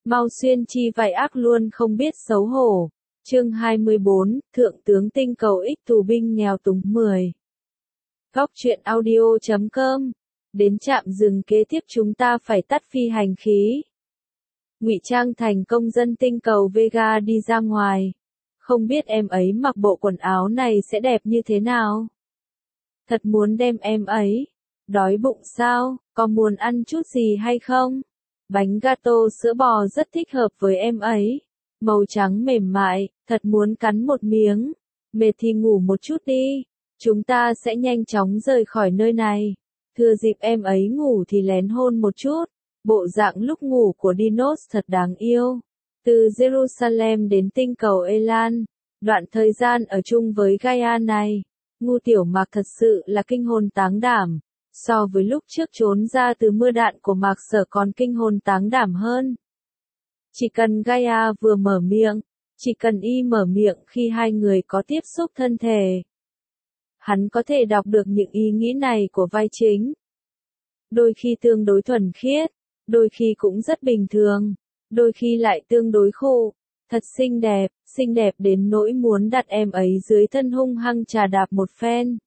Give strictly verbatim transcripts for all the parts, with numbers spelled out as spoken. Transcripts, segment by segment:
Mau xuyên chi vài ác luôn không biết xấu hổ. Chương hai mươi bốn, Thượng tướng tinh cầu ích tù binh nghèo túng mười. Góc truyện audio chấm com. Đến trạm dừng kế tiếp chúng ta phải tắt phi hành khí. Ngụy trang thành công dân tinh cầu Vega đi ra ngoài. Không biết em ấy mặc bộ quần áo này sẽ đẹp như thế nào? Thật muốn đem em ấy. Đói bụng sao? Có muốn ăn chút gì hay không? Bánh gato sữa bò rất thích hợp với em ấy. Màu trắng mềm mại, thật muốn cắn một miếng. Mệt thì ngủ một chút đi. Chúng ta sẽ nhanh chóng rời khỏi nơi này. Thừa dịp em ấy ngủ thì lén hôn một chút. Bộ dạng lúc ngủ của Dinos thật đáng yêu. Từ Jerusalem đến tinh cầu Elan, đoạn thời gian ở chung với Gaia này, Ngu Tiểu Mạc thật sự là kinh hồn táng đảm. So với lúc trước trốn ra từ mưa đạn của Mạc Sở còn kinh hồn táng đảm hơn. Chỉ cần Gaia vừa mở miệng, chỉ cần y mở miệng khi hai người có tiếp xúc thân thể, hắn có thể đọc được những ý nghĩ này của vai chính. Đôi khi tương đối thuần khiết, đôi khi cũng rất bình thường, đôi khi lại tương đối khô. Thật xinh đẹp, xinh đẹp đến nỗi muốn đặt em ấy dưới thân hung hăng trà đạp một phen.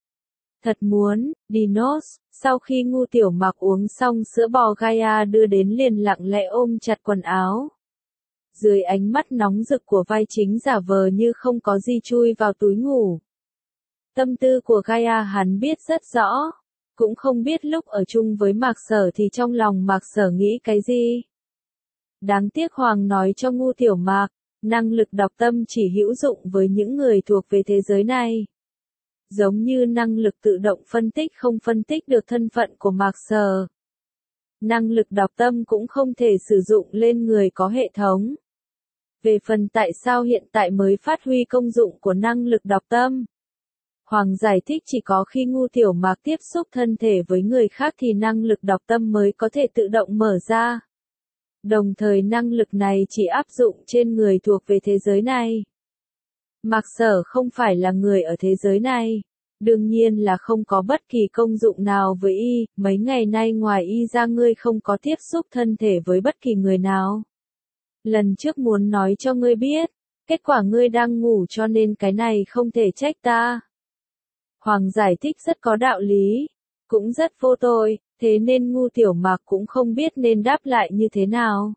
Thật muốn, Dinos, sau khi Ngu Tiểu Mạc uống xong sữa bò Gaia đưa đến liền lặng lẽ ôm chặt quần áo. Dưới ánh mắt nóng rực của vai chính giả vờ như không có gì chui vào túi ngủ. Tâm tư của Gaia hắn biết rất rõ, cũng không biết lúc ở chung với Mạc Sở thì trong lòng Mạc Sở nghĩ cái gì. Đáng tiếc Hoàng nói cho Ngu Tiểu Mạc, năng lực đọc tâm chỉ hữu dụng với những người thuộc về thế giới này. Giống như năng lực tự động phân tích không phân tích được thân phận của Mạc Sở. Năng lực đọc tâm cũng không thể sử dụng lên người có hệ thống. Về phần tại sao hiện tại mới phát huy công dụng của năng lực đọc tâm, Hoàng giải thích chỉ có khi Ngu Tiểu Mạc tiếp xúc thân thể với người khác thì năng lực đọc tâm mới có thể tự động mở ra. Đồng thời năng lực này chỉ áp dụng trên người thuộc về thế giới này. Mạc Sở không phải là người ở thế giới này, đương nhiên là không có bất kỳ công dụng nào với y, mấy ngày nay ngoài y ra ngươi không có tiếp xúc thân thể với bất kỳ người nào. Lần trước muốn nói cho ngươi biết, kết quả ngươi đang ngủ cho nên cái này không thể trách ta. Hoàng giải thích rất có đạo lý, cũng rất vô tội, thế nên Ngu Tiểu Mạc cũng không biết nên đáp lại như thế nào.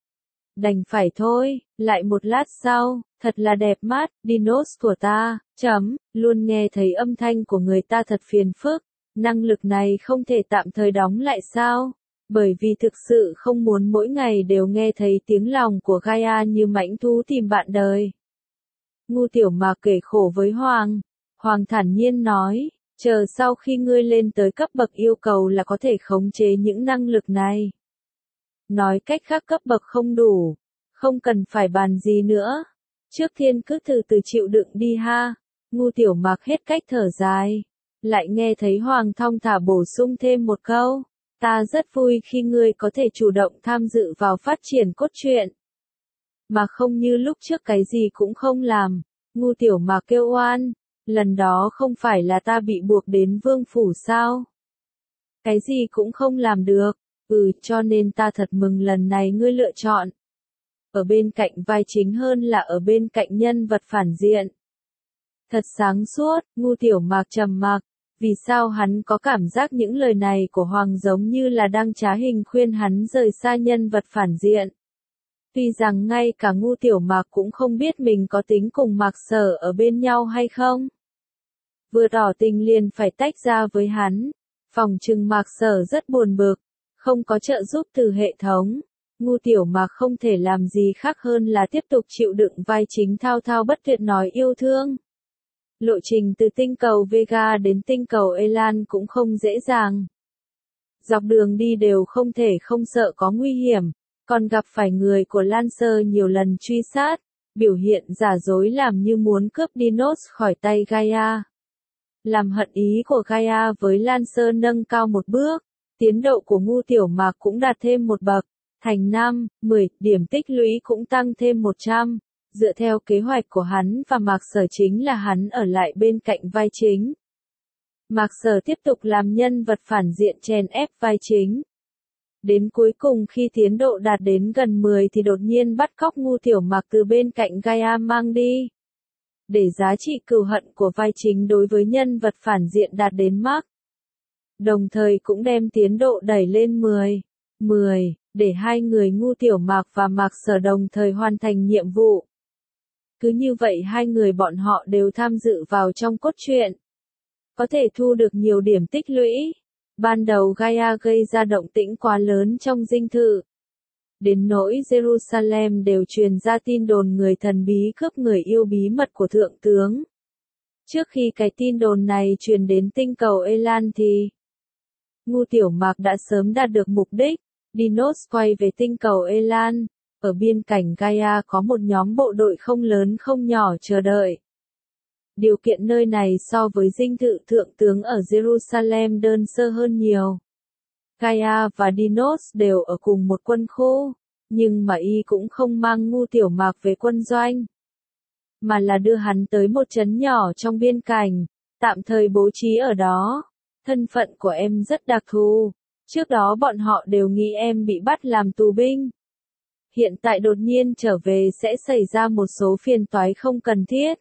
Đành phải thôi, lại một lát sau, thật là đẹp mắt, Dinos của ta, chấm, luôn nghe thấy âm thanh của người ta thật phiền phức, năng lực này không thể tạm thời đóng lại sao, bởi vì thực sự không muốn mỗi ngày đều nghe thấy tiếng lòng của Gaia như mãnh thú tìm bạn đời. Ngu Tiểu Mạc kể khổ với Hoàng, Hoàng thản nhiên nói, chờ sau khi ngươi lên tới cấp bậc yêu cầu là có thể khống chế những năng lực này. Nói cách khác cấp bậc không đủ, không cần phải bàn gì nữa. Trước tiên cứ từ từ chịu đựng đi ha. Ngu Tiểu Mạc hết cách thở dài. Lại nghe thấy Hoàng thong thả bổ sung thêm một câu. Ta rất vui khi ngươi có thể chủ động tham dự vào phát triển cốt truyện. Mà không như lúc trước cái gì cũng không làm. Ngu Tiểu Mạc kêu oan. Lần đó không phải là ta bị buộc đến vương phủ sao? Cái gì cũng không làm được. Ừ, cho nên ta thật mừng lần này ngươi lựa chọn ở bên cạnh vai chính hơn là ở bên cạnh nhân vật phản diện. Thật sáng suốt, Ngu Tiểu Mạc trầm mặc, vì sao hắn có cảm giác những lời này của Hoàng giống như là đang trá hình khuyên hắn rời xa nhân vật phản diện. Tuy rằng ngay cả Ngu Tiểu Mạc cũng không biết mình có tính cùng Mạc Sở ở bên nhau hay không. Vừa tỏ tình liền phải tách ra với hắn, phòng trừng Mạc Sở rất buồn bực. Không có trợ giúp từ hệ thống, Ngu Tiểu Mạc không thể làm gì khác hơn là tiếp tục chịu đựng vai chính thao thao bất tuyệt nói yêu thương. Lộ trình từ tinh cầu Vega đến tinh cầu Elan cũng không dễ dàng. Dọc đường đi đều không thể không sợ có nguy hiểm, còn gặp phải người của Lancer nhiều lần truy sát, biểu hiện giả dối làm như muốn cướp Dinos khỏi tay Gaia. Làm hận ý của Gaia với Lancer nâng cao một bước. Tiến độ của Ngu Tiểu Mạc cũng đạt thêm một bậc, thành năm, mười, điểm tích lũy cũng tăng thêm một trăm. Dựa theo kế hoạch của hắn và Mạc Sở chính là hắn ở lại bên cạnh vai chính. Mạc Sở tiếp tục làm nhân vật phản diện chèn ép vai chính. Đến cuối cùng khi tiến độ đạt đến gần mười thì đột nhiên bắt cóc Ngu Tiểu Mạc từ bên cạnh Gaia mang đi. Để giá trị cừu hận của vai chính đối với nhân vật phản diện đạt đến max. Đồng thời cũng đem tiến độ đẩy lên mười. mười, để hai người Ngu Tiểu Mạc và Mạc Sở đồng thời hoàn thành nhiệm vụ. Cứ như vậy hai người bọn họ đều tham dự vào trong cốt truyện. Có thể thu được nhiều điểm tích lũy. Ban đầu Gaia gây ra động tĩnh quá lớn trong dinh thự. Đến nỗi Jerusalem đều truyền ra tin đồn người thần bí cướp người yêu bí mật của thượng tướng. Trước khi cái tin đồn này truyền đến tinh cầu Elan thì Ngu Tiểu Mạc đã sớm đạt được mục đích. Dinos quay về tinh cầu Elan. Ở biên cảnh Gaia có một nhóm bộ đội không lớn không nhỏ chờ đợi. Điều kiện nơi này so với dinh thự thượng tướng ở Jerusalem đơn sơ hơn nhiều. Gaia và Dinos đều ở cùng một quân khu, nhưng mà y cũng không mang Ngu Tiểu Mạc về quân doanh, mà là đưa hắn tới một trấn nhỏ trong biên cảnh, tạm thời bố trí ở đó. Thân phận của em rất đặc thù, trước đó bọn họ đều nghĩ em bị bắt làm tù binh. Hiện tại đột nhiên trở về sẽ xảy ra một số phiền toái không cần thiết.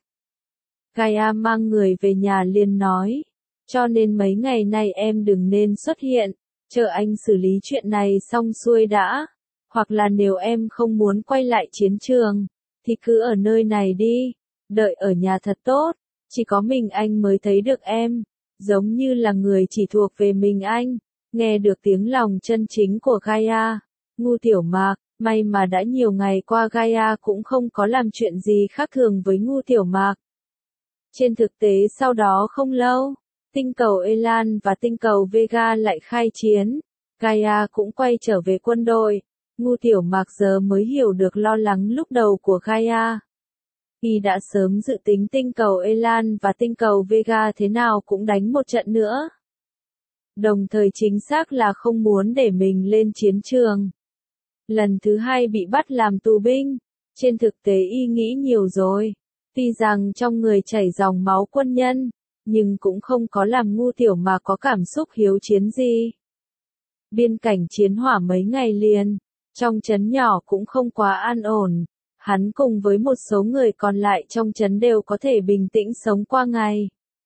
Gaia mang người về nhà liền nói, cho nên mấy ngày nay em đừng nên xuất hiện, chờ anh xử lý chuyện này xong xuôi đã, hoặc là nếu em không muốn quay lại chiến trường, thì cứ ở nơi này đi, đợi ở nhà thật tốt, chỉ có mình anh mới thấy được em, giống như là người chỉ thuộc về mình anh. Nghe được tiếng lòng chân chính của Gaia, Ngu Tiểu Mạc, may mà đã nhiều ngày qua Gaia cũng không có làm chuyện gì khác thường với Ngu Tiểu Mạc. Trên thực tế sau đó không lâu, tinh cầu Elan và tinh cầu Vega lại khai chiến, Gaia cũng quay trở về quân đội. Ngu Tiểu Mạc giờ mới hiểu được lo lắng lúc đầu của Gaia. Y đã sớm dự tính tinh cầu Elan và tinh cầu Vega thế nào cũng đánh một trận nữa. Đồng thời chính xác là không muốn để mình lên chiến trường. Lần thứ hai bị bắt làm tù binh, trên thực tế y nghĩ nhiều rồi. Tuy rằng trong người chảy dòng máu quân nhân, nhưng cũng không có làm Ngu Tiểu Mạc có cảm xúc hiếu chiến gì. Biên cảnh chiến hỏa mấy ngày liền, trong trấn nhỏ cũng không quá an ổn, hắn cùng với một số người còn lại trong trấn đều có thể bình tĩnh sống qua ngày.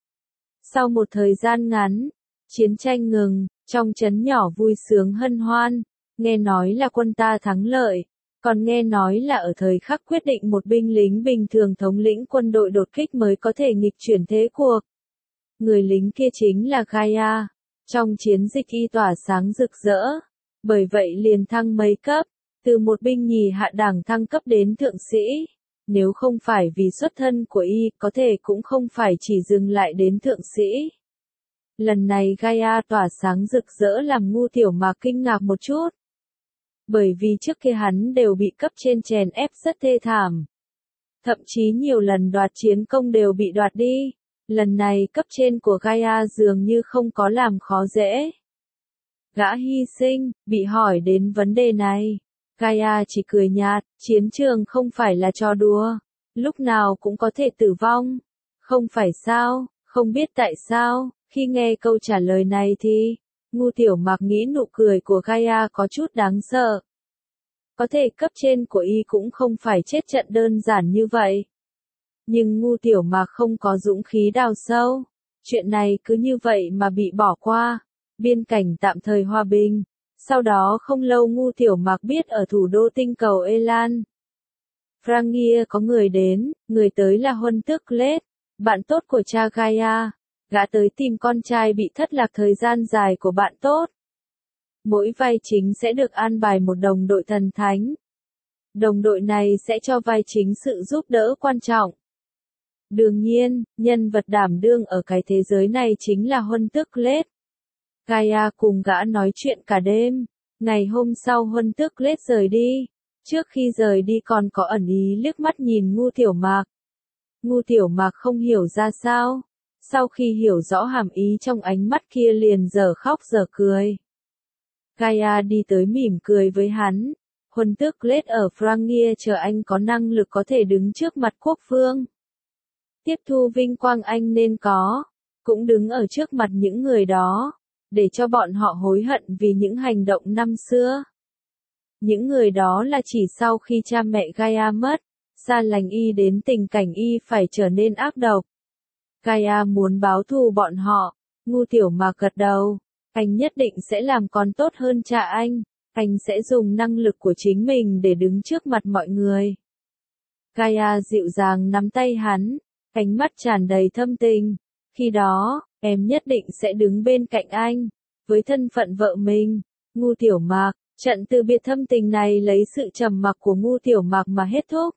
Sau một thời gian ngắn, chiến tranh ngừng, trong trấn nhỏ vui sướng hân hoan, nghe nói là quân ta thắng lợi. Còn nghe nói là ở thời khắc quyết định một binh lính bình thường thống lĩnh quân đội đột kích mới có thể nghịch chuyển thế cuộc. Người lính kia chính là Gaia. Trong chiến dịch y tỏa sáng rực rỡ. Bởi vậy liền thăng mấy cấp, từ một binh nhì hạ đẳng thăng cấp đến thượng sĩ. Nếu không phải vì xuất thân của y, có thể cũng không phải chỉ dừng lại đến thượng sĩ. Lần này Gaia tỏa sáng rực rỡ làm Ngu Tiểu Mạc kinh ngạc một chút. Bởi vì trước kia hắn đều bị cấp trên chèn ép rất thê thảm. Thậm chí nhiều lần đoạt chiến công đều bị đoạt đi. Lần này cấp trên của Gaia dường như không có làm khó dễ. Gã hy sinh, bị hỏi đến vấn đề này. Gaia chỉ cười nhạt, chiến trường không phải là trò đùa. Lúc nào cũng có thể tử vong. Không phải sao, không biết tại sao, khi nghe câu trả lời này thì Ngu Tiểu Mạc nghĩ nụ cười của Gaia có chút đáng sợ. Có thể cấp trên của y cũng không phải chết trận đơn giản như vậy. Nhưng Ngu Tiểu Mạc không có dũng khí đào sâu. Chuyện này cứ như vậy mà bị bỏ qua. Biên cảnh tạm thời hòa bình. Sau đó không lâu Ngu Tiểu Mạc biết ở thủ đô tinh cầu Elan, Frangia có người đến, người tới là Huân Tước Kled, bạn tốt của cha Gaia. Gã tới tìm con trai bị thất lạc thời gian dài của bạn tốt. Mỗi vai chính sẽ được an bài một đồng đội thần thánh. Đồng đội này sẽ cho vai chính sự giúp đỡ quan trọng. Đương nhiên, nhân vật đảm đương ở cái thế giới này chính là Huân Tước Kled. Gaia cùng gã nói chuyện cả đêm. Ngày hôm sau Huân Tước Kled rời đi. Trước khi rời đi còn có ẩn ý liếc mắt nhìn Ngu Tiểu Mạc. Ngu Tiểu Mạc không hiểu ra sao. Sau khi hiểu rõ hàm ý trong ánh mắt kia liền dở khóc dở cười. Gaia đi tới mỉm cười với hắn. Huân Tước Kled ở Frangia chờ anh có năng lực có thể đứng trước mặt quốc vương. Tiếp thu vinh quang anh nên có. Cũng đứng ở trước mặt những người đó. để cho bọn họ hối hận vì những hành động năm xưa. Những người đó là chỉ sau khi cha mẹ Gaia mất, Sa Lành Y đến tình cảnh y phải trở nên ác độc. Gaia muốn báo thù bọn họ, Ngu Tiểu Mạc gật đầu, anh nhất định sẽ làm con tốt hơn cha anh, anh sẽ dùng năng lực của chính mình để đứng trước mặt mọi người. Gaia dịu dàng nắm tay hắn, ánh mắt tràn đầy thâm tình, khi đó, em nhất định sẽ đứng bên cạnh anh, với thân phận vợ mình, Ngu Tiểu Mạc. Trận từ biệt thâm tình này lấy sự trầm mặc của Ngu Tiểu Mạc mà hết thúc.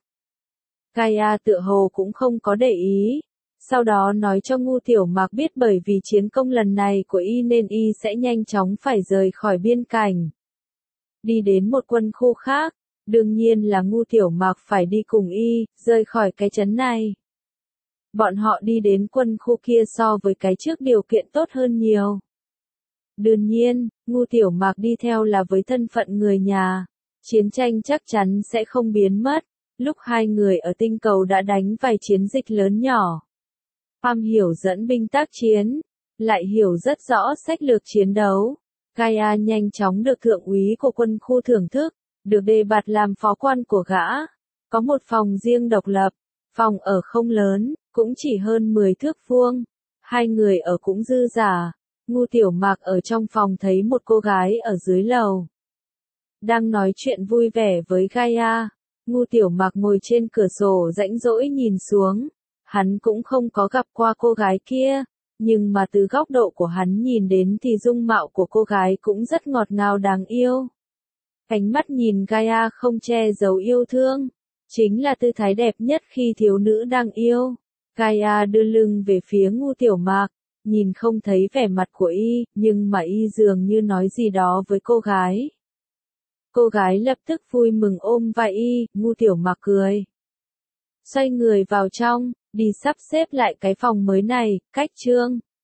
Gaia tựa hồ cũng không có để ý, sau đó nói cho Ngu Tiểu Mạc biết bởi vì chiến công lần này của y nên y sẽ nhanh chóng phải rời khỏi biên cảnh. Đi đến một quân khu khác, đương nhiên là Ngu Tiểu Mạc phải đi cùng y, rời khỏi cái trấn này. Bọn họ đi đến quân khu kia so với cái trước điều kiện tốt hơn nhiều. Đương nhiên, Ngu Tiểu Mạc đi theo là với thân phận người nhà, chiến tranh chắc chắn sẽ không biến mất, lúc hai người ở tinh cầu đã đánh vài chiến dịch lớn nhỏ. Am hiểu dẫn binh tác chiến, lại hiểu rất rõ sách lược chiến đấu. Gaia nhanh chóng được thượng úy của quân khu thưởng thức, được đề bạt làm phó quan của gã. Có một phòng riêng độc lập, phòng ở không lớn, cũng chỉ hơn mười thước vuông. Hai người ở cũng dư dả. Ngu Tiểu Mạc ở trong phòng thấy một cô gái ở dưới lầu. Đang nói chuyện vui vẻ với Gaia, Ngu Tiểu Mạc ngồi trên cửa sổ rãnh rỗi nhìn xuống. Hắn cũng không có gặp qua cô gái kia, nhưng mà từ góc độ của hắn nhìn đến thì dung mạo của cô gái cũng rất ngọt ngào đáng yêu. Ánh mắt nhìn Gaia không che giấu yêu thương, chính là tư thái đẹp nhất khi thiếu nữ đang yêu. Gaia đưa lưng về phía Ngu Tiểu Mạc, nhìn không thấy vẻ mặt của y, nhưng mà y dường như nói gì đó với cô gái. Cô gái lập tức vui mừng ôm vai y, Ngu Tiểu Mạc cười. Xoay người vào trong, đi sắp xếp lại cái phòng mới này, cách chương.